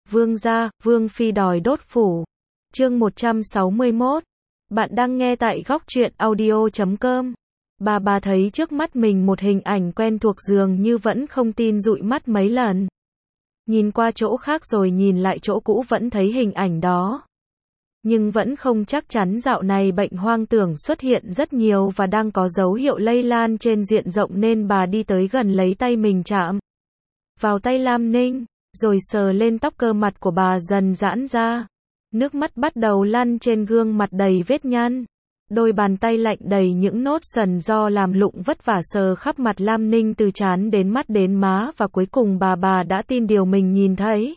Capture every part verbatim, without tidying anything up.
Vương gia, Vương phi đòi đốt phủ. Chương một trăm sáu mươi mốt. Bạn đang nghe tại góc truyện audio chấm com. Bà bà thấy trước mắt mình một hình ảnh quen thuộc dường như vẫn không tin dụi mắt mấy lần. Nhìn qua chỗ khác rồi nhìn lại chỗ cũ vẫn thấy hình ảnh đó. Nhưng vẫn không chắc chắn dạo này bệnh hoang tưởng xuất hiện rất nhiều và đang có dấu hiệu lây lan trên diện rộng nên bà đi tới gần lấy tay mình chạm vào tay Lam Ninh, rồi sờ lên tóc cơ mặt của bà dần giãn ra. Nước mắt bắt đầu lăn trên gương mặt đầy vết nhăn. Đôi bàn tay lạnh đầy những nốt sần do làm lụng vất vả sờ khắp mặt Lam Ninh từ trán đến mắt đến má và cuối cùng bà bà đã tin điều mình nhìn thấy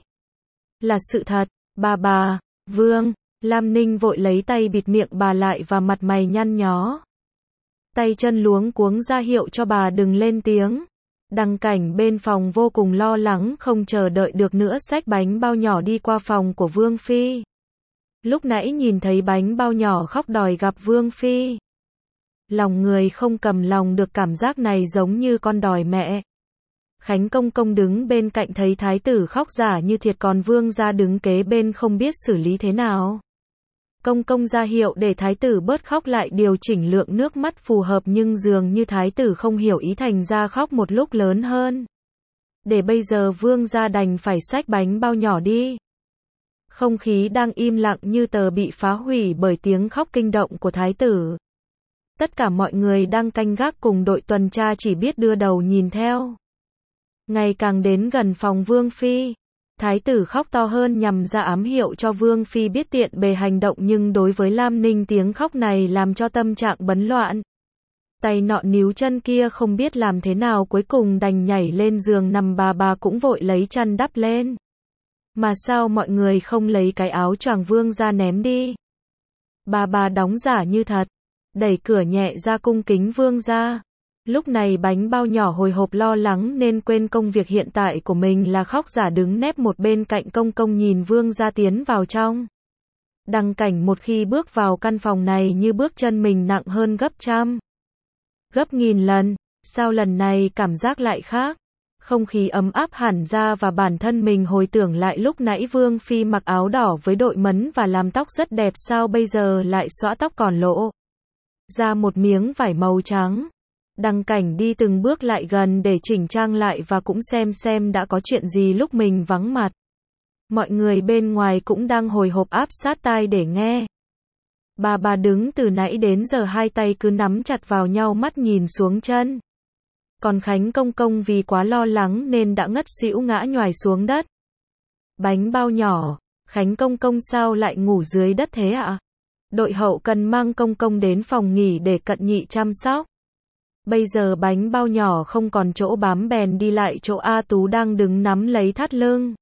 là sự thật. Bà bà, Vương, Lam Ninh vội lấy tay bịt miệng bà lại và mặt mày nhăn nhó. Tay chân luống cuống ra hiệu cho bà đừng lên tiếng. Đăng Cảnh bên phòng vô cùng lo lắng không chờ đợi được nữa xách bánh bao nhỏ đi qua phòng của Vương Phi. Lúc nãy nhìn thấy bánh bao nhỏ khóc đòi gặp Vương Phi. Lòng người không cầm lòng được cảm giác này giống như con đòi mẹ. Khánh Công Công đứng bên cạnh thấy thái tử khóc giả như thiệt còn Vương gia đứng kế bên không biết xử lý thế nào. Công Công ra hiệu để thái tử bớt khóc lại điều chỉnh lượng nước mắt phù hợp nhưng dường như thái tử không hiểu ý thành ra khóc một lúc lớn hơn. Để bây giờ Vương gia đành phải xách bánh bao nhỏ đi. Không khí đang im lặng như tờ bị phá hủy bởi tiếng khóc kinh động của thái tử. Tất cả mọi người đang canh gác cùng đội tuần tra chỉ biết đưa đầu nhìn theo. Ngày càng đến gần phòng Vương Phi, thái tử khóc to hơn nhằm ra ám hiệu cho Vương Phi biết tiện bề hành động nhưng đối với Lam Ninh tiếng khóc này làm cho tâm trạng bấn loạn. Tay nọ níu chân kia không biết làm thế nào cuối cùng đành nhảy lên giường nằm bà bà cũng vội lấy chăn đắp lên. Mà sao mọi người không lấy cái áo choàng Vương ra ném đi? Bà bà đóng giả như thật, đẩy cửa nhẹ ra cung kính Vương ra. Lúc này bánh bao nhỏ hồi hộp lo lắng nên quên công việc hiện tại của mình là khóc giả đứng nép một bên cạnh Công Công nhìn Vương ra tiến vào trong. Đăng Cảnh một khi bước vào căn phòng này như bước chân mình nặng hơn gấp trăm, gấp nghìn lần, sao lần này cảm giác lại khác? Không khí ấm áp hẳn ra và bản thân mình hồi tưởng lại lúc nãy Vương Phi mặc áo đỏ với đội mấn và làm tóc rất đẹp sao bây giờ lại xõa tóc còn lộ ra một miếng vải màu trắng. Đăng Cảnh đi từng bước lại gần để chỉnh trang lại và cũng xem xem đã có chuyện gì lúc mình vắng mặt. Mọi người bên ngoài cũng đang hồi hộp áp sát tai để nghe. Bà bà đứng từ nãy đến giờ hai tay cứ nắm chặt vào nhau mắt nhìn xuống chân. Còn Khánh Công Công vì quá lo lắng nên đã ngất xỉu ngã nhoài xuống đất. Bánh bao nhỏ, Khánh Công Công sao lại ngủ dưới đất thế ạ? Đội hậu cần mang Công Công đến phòng nghỉ để cận nhị chăm sóc. Bây giờ bánh bao nhỏ không còn chỗ bám bèn đi lại chỗ A Tú đang đứng nắm lấy thắt lưng.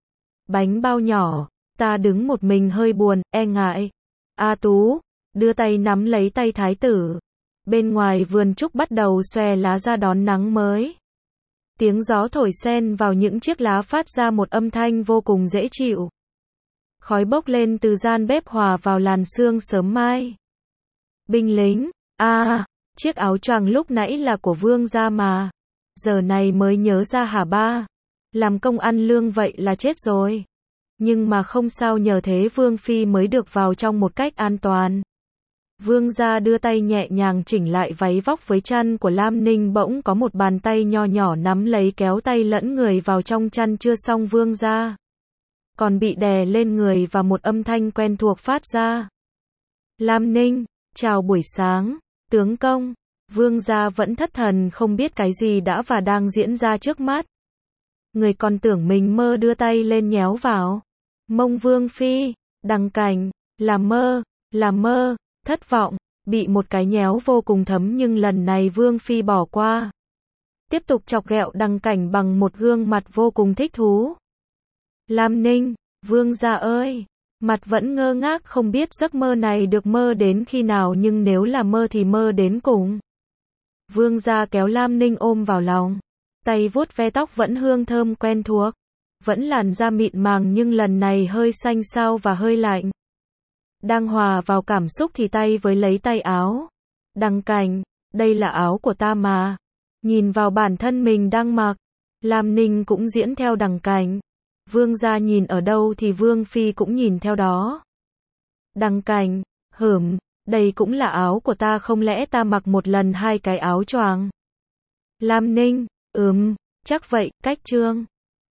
Bánh bao nhỏ, ta đứng một mình hơi buồn, e ngại. A Tú, đưa tay nắm lấy tay thái tử. Bên ngoài vườn trúc bắt đầu xòe lá ra đón nắng mới. Tiếng gió thổi xen vào những chiếc lá phát ra một âm thanh vô cùng dễ chịu. Khói bốc lên từ gian bếp hòa vào làn sương sớm mai. Binh lính, a à, chiếc áo choàng lúc nãy là của Vương gia mà. Giờ này mới nhớ ra hả ba? Làm công ăn lương vậy là chết rồi. Nhưng mà không sao nhờ thế Vương Phi mới được vào trong một cách an toàn. Vương gia đưa tay nhẹ nhàng chỉnh lại váy vóc với chăn của Lam Ninh bỗng có một bàn tay nho nhỏ nắm lấy kéo tay lẫn người vào trong chăn chưa xong Vương gia. Còn bị đè lên người và một âm thanh quen thuộc phát ra. Lam Ninh, chào buổi sáng, tướng công. Vương gia vẫn thất thần không biết cái gì đã và đang diễn ra trước mắt. Người còn tưởng mình mơ đưa tay lên nhéo vào mông Vương Phi. Đăng Cảnh, là mơ, là mơ. Thất vọng, bị một cái nhéo vô cùng thấm nhưng lần này Vương Phi bỏ qua. Tiếp tục chọc ghẹo Đăng Cảnh bằng một gương mặt vô cùng thích thú. Lam Ninh, Vương gia ơi, mặt vẫn ngơ ngác không biết giấc mơ này được mơ đến khi nào nhưng nếu là mơ thì mơ đến cùng. Vương gia kéo Lam Ninh ôm vào lòng, tay vuốt ve tóc vẫn hương thơm quen thuộc. Vẫn làn da mịn màng nhưng lần này hơi xanh xao và hơi lạnh. Đang hòa vào cảm xúc thì tay với lấy tay áo. Đăng Cảnh, đây là áo của ta mà. Nhìn vào bản thân mình đang mặc, Lam Ninh cũng diễn theo Đăng Cảnh. Vương gia nhìn ở đâu thì Vương Phi cũng nhìn theo đó. Đăng Cảnh, hửm, đây cũng là áo của ta, không lẽ ta mặc một lần hai cái áo choàng? Lam Ninh, ừm, chắc vậy. Cách chương